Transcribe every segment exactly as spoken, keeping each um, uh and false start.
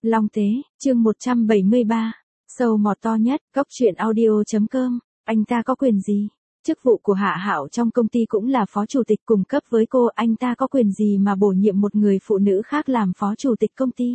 Long Tế, chương một trăm bảy mươi ba. Sâu mọt to nhất, Cóc Truyện Audio chấm com. Anh ta có quyền gì? Chức vụ của Hạ Hạo trong công ty cũng là phó chủ tịch cùng cấp với cô, anh ta có quyền gì mà bổ nhiệm một người phụ nữ khác làm phó chủ tịch công ty?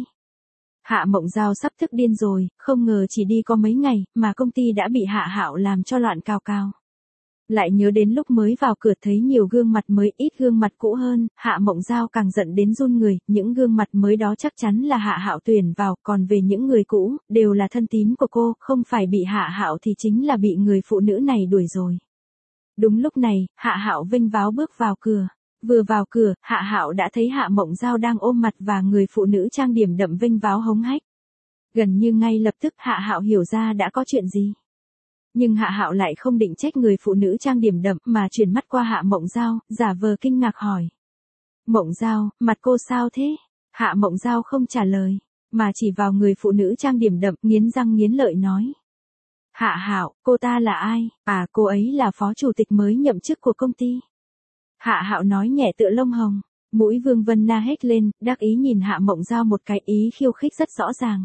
Hạ Mộng Giao sắp tức điên rồi, không ngờ chỉ đi có mấy ngày mà công ty đã bị Hạ Hạo làm cho loạn cào cào. Lại nhớ đến lúc mới vào cửa thấy nhiều gương mặt mới, ít gương mặt cũ hơn, Hạ Mộng Giao càng giận đến run người, những gương mặt mới đó chắc chắn là Hạ Hạo tuyển vào, còn về những người cũ, đều là thân tín của cô, không phải bị Hạ Hạo thì chính là bị người phụ nữ này đuổi rồi. Đúng lúc này, Hạ Hạo vênh váo bước vào cửa. Vừa vào cửa, Hạ Hạo đã thấy Hạ Mộng Giao đang ôm mặt và người phụ nữ trang điểm đậm vênh váo hống hách. Gần như ngay lập tức Hạ Hạo hiểu ra đã có chuyện gì. Nhưng Hạ Hạo lại không định trách người phụ nữ trang điểm đậm mà chuyển mắt qua Hạ Mộng Giao, giả vờ kinh ngạc hỏi. Mộng Giao, mặt cô sao thế? Hạ Mộng Giao không trả lời, mà chỉ vào người phụ nữ trang điểm đậm, nghiến răng nghiến lợi nói. Hạ Hạo, cô ta là ai? À, cô ấy là phó chủ tịch mới nhậm chức của công ty. Hạ Hạo nói nhẹ tựa lông hồng, mũi Vương Vân Na hét lên, đắc ý nhìn Hạ Mộng Giao một cái, ý khiêu khích rất rõ ràng.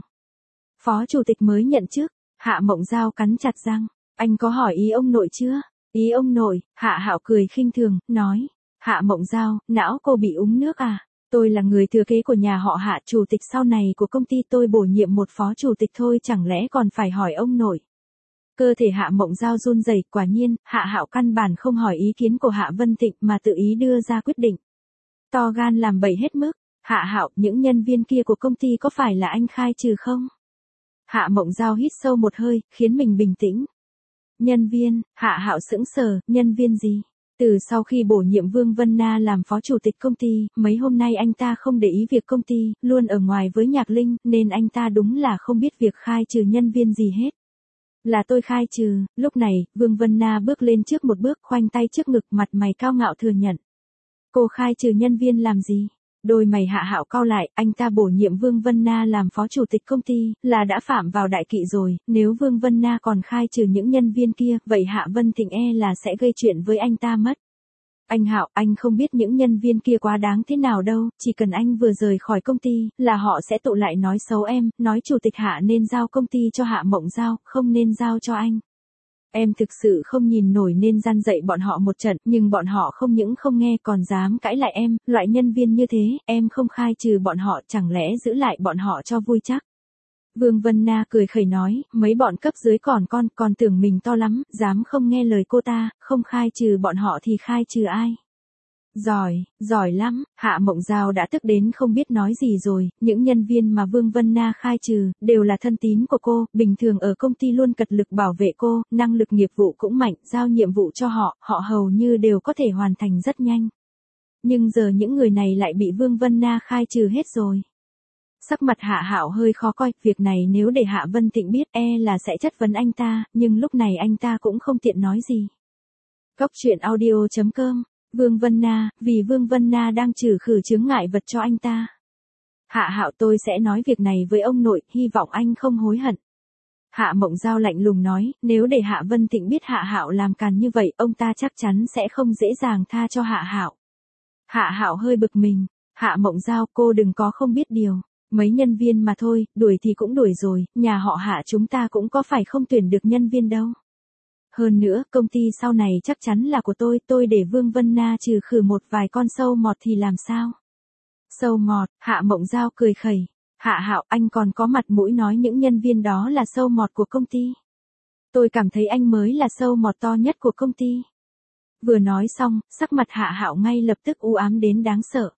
Phó chủ tịch mới nhận chức, Hạ Mộng Giao cắn chặt răng. Anh có hỏi ý ông nội chưa? Ý ông nội? Hạ Hạo cười khinh thường, nói. Hạ Mộng Giao, não cô bị úng nước à? Tôi là người thừa kế của nhà họ Hạ, chủ tịch sau này của công ty, tôi bổ nhiệm một phó chủ tịch thôi, chẳng lẽ còn phải hỏi ông nội? Cơ thể Hạ Mộng Giao run rẩy, quả nhiên, Hạ Hạo căn bản không hỏi ý kiến của Hạ Vân Tịnh mà tự ý đưa ra quyết định. To gan làm bậy hết mức. Hạ Hạo, những nhân viên kia của công ty có phải là anh khai trừ không? Hạ Mộng Giao hít sâu một hơi, khiến mình bình tĩnh. Nhân viên? Hạ Hạo sững sờ, nhân viên gì? Từ sau khi bổ nhiệm Vương Vân Na làm phó chủ tịch công ty, mấy hôm nay anh ta không để ý việc công ty, luôn ở ngoài với Nhạc Linh, nên anh ta đúng là không biết việc khai trừ nhân viên gì hết. Là tôi khai trừ. Lúc này, Vương Vân Na bước lên trước một bước, khoanh tay trước ngực, mặt mày cao ngạo thừa nhận. Cô khai trừ nhân viên làm gì? Đôi mày Hạ Hạo cau lại, anh ta bổ nhiệm Vương Vân Na làm phó chủ tịch công ty, là đã phạm vào đại kỵ rồi, nếu Vương Vân Na còn khai trừ những nhân viên kia, vậy Hạ Vân Thịnh e là sẽ gây chuyện với anh ta mất. Anh Hạo, anh không biết những nhân viên kia quá đáng thế nào đâu, chỉ cần anh vừa rời khỏi công ty, là họ sẽ tụ lại nói xấu em, nói chủ tịch Hạ nên giao công ty cho Hạ Mộng Giao, không nên giao cho anh. Em thực sự không nhìn nổi nên gian dạy bọn họ một trận, nhưng bọn họ không những không nghe còn dám cãi lại em, loại nhân viên như thế, em không khai trừ bọn họ, chẳng lẽ giữ lại bọn họ cho vui chắc. Vương Vân Na cười khẩy nói, mấy bọn cấp dưới còn con, còn tưởng mình to lắm, dám không nghe lời cô ta, không khai trừ bọn họ thì khai trừ ai. Giỏi, giỏi lắm. Hạ Mộng Giao đã tức đến không biết nói gì rồi, những nhân viên mà Vương Vân Na khai trừ, đều là thân tín của cô, bình thường ở công ty luôn cật lực bảo vệ cô, năng lực nghiệp vụ cũng mạnh, giao nhiệm vụ cho họ, họ hầu như đều có thể hoàn thành rất nhanh. Nhưng giờ những người này lại bị Vương Vân Na khai trừ hết rồi. Sắc mặt Hạ Hạo hơi khó coi, việc này nếu để Hạ Vân Tịnh biết e là sẽ chất vấn anh ta, nhưng lúc này anh ta cũng không tiện nói gì. Cóc Truyện Audio chấm com. Vương Vân Na, vì Vương Vân Na đang trừ khử chướng ngại vật cho anh ta. Hạ Hạo, tôi sẽ nói việc này với ông nội, hy vọng anh không hối hận. Hạ Mộng Giao lạnh lùng nói, nếu để Hạ Vân Tịnh biết Hạ Hạo làm càn như vậy, ông ta chắc chắn sẽ không dễ dàng tha cho Hạ Hạo. Hạ Hạo hơi bực mình. Hạ Mộng Giao, cô đừng có không biết điều. Mấy nhân viên mà thôi, đuổi thì cũng đuổi rồi, nhà họ Hạ chúng ta cũng có phải không tuyển được nhân viên đâu. Hơn nữa, công ty sau này chắc chắn là của tôi, tôi để Vương Vân Na trừ khử một vài con sâu mọt thì làm sao? Sâu mọt? Hạ Mộng Giao cười khẩy. Hạ Hạo, anh còn có mặt mũi nói những nhân viên đó là sâu mọt của công ty. Tôi cảm thấy anh mới là sâu mọt to nhất của công ty. Vừa nói xong, sắc mặt Hạ Hạo ngay lập tức u ám đến đáng sợ.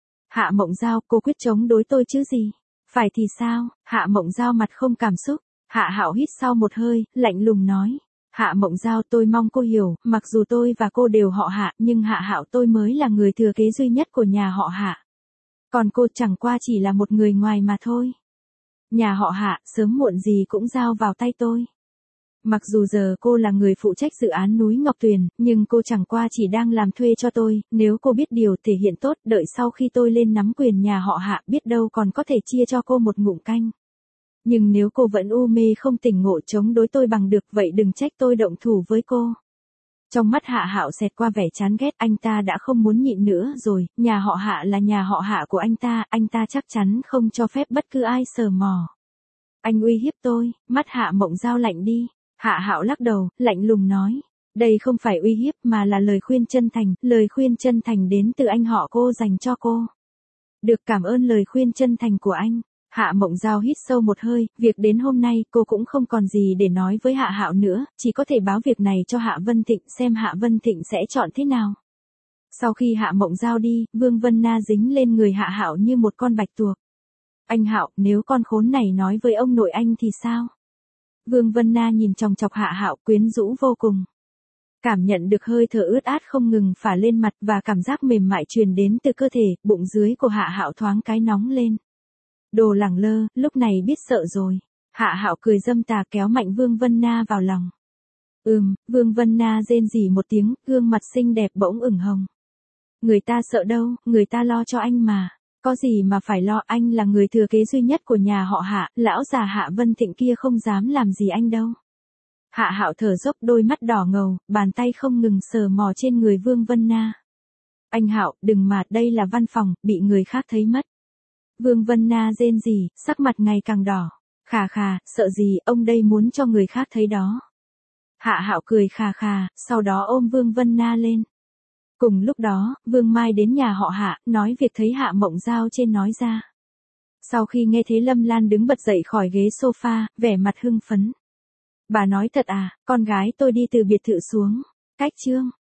Hạ Mộng Giao, cô quyết chống đối tôi chứ gì? Phải thì sao? Hạ Mộng Giao mặt không cảm xúc. Hạ Hạo hít sau một hơi, lạnh lùng nói. Hạ Mộng Giao, tôi mong cô hiểu, mặc dù tôi và cô đều họ Hạ, nhưng Hạ Hạo tôi mới là người thừa kế duy nhất của nhà họ Hạ. Còn cô chẳng qua chỉ là một người ngoài mà thôi. Nhà họ Hạ, sớm muộn gì cũng giao vào tay tôi. Mặc dù giờ cô là người phụ trách dự án núi Ngọc Tuyền, nhưng cô chẳng qua chỉ đang làm thuê cho tôi, nếu cô biết điều thể hiện tốt, đợi sau khi tôi lên nắm quyền nhà họ Hạ, biết đâu còn có thể chia cho cô một ngụm canh. Nhưng nếu cô vẫn u mê không tỉnh ngộ chống đối tôi bằng được, vậy đừng trách tôi động thủ với cô. Trong mắt Hạ Hạo xẹt qua vẻ chán ghét, anh ta đã không muốn nhịn nữa rồi, nhà họ Hạ là nhà họ Hạ của anh ta, anh ta chắc chắn không cho phép bất cứ ai sờ mò. Anh uy hiếp tôi, mắt Hạ Mộng Giao lạnh đi. Hạ Hạo lắc đầu, lạnh lùng nói. Đây không phải uy hiếp mà là lời khuyên chân thành, lời khuyên chân thành đến từ anh họ cô dành cho cô. Được, cảm ơn lời khuyên chân thành của anh. Hạ Mộng Giao hít sâu một hơi, việc đến hôm nay cô cũng không còn gì để nói với Hạ Hạo nữa, chỉ có thể báo việc này cho Hạ Vân Thịnh xem Hạ Vân Thịnh sẽ chọn thế nào. Sau khi Hạ Mộng Giao đi, Vương Vân Na dính lên người Hạ Hạo như một con bạch tuộc. Anh Hạo, nếu con khốn này nói với ông nội anh thì sao? Vương Vân Na nhìn chòng chọc Hạ Hạo quyến rũ vô cùng. Cảm nhận được hơi thở ướt át không ngừng phả lên mặt và cảm giác mềm mại truyền đến từ cơ thể, bụng dưới của Hạ Hạo thoáng cái nóng lên. Đồ lẳng lơ, lúc này biết sợ rồi. Hạ Hạo cười dâm tà kéo mạnh Vương Vân Na vào lòng. Ừm, Vương Vân Na rên rỉ một tiếng, gương mặt xinh đẹp bỗng ửng hồng. Người ta sợ đâu, người ta lo cho anh mà. Có gì mà phải lo, anh là người thừa kế duy nhất của nhà họ Hạ, lão già Hạ Vân Thịnh kia không dám làm gì anh đâu. Hạ Hạo thở dốc, đôi mắt đỏ ngầu, bàn tay không ngừng sờ mò trên người Vương Vân Na. Anh Hạo, đừng mà, đây là văn phòng, bị người khác thấy mất. Vương Vân Na rên rỉ, sắc mặt ngày càng đỏ. Khà khà, sợ gì, ông đây muốn cho người khác thấy đó. Hạ Hạo cười khà khà, sau đó ôm Vương Vân Na lên. Cùng lúc đó, Vương Mai đến nhà họ Hạ, nói việc thấy Hạ Mộng Giao trên nói ra. Sau khi nghe thấy Lâm Lan đứng bật dậy khỏi ghế sofa, vẻ mặt hưng phấn. Bà nói thật à, con gái tôi đi từ biệt thự xuống. Cách chương.